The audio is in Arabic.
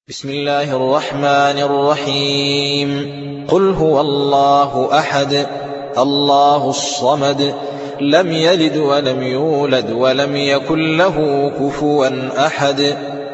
بسم الله الرحمن الرحيم. قل هو الله أحد الله الصمد لم يلد ولم يولد ولم يكن له كفوا أحد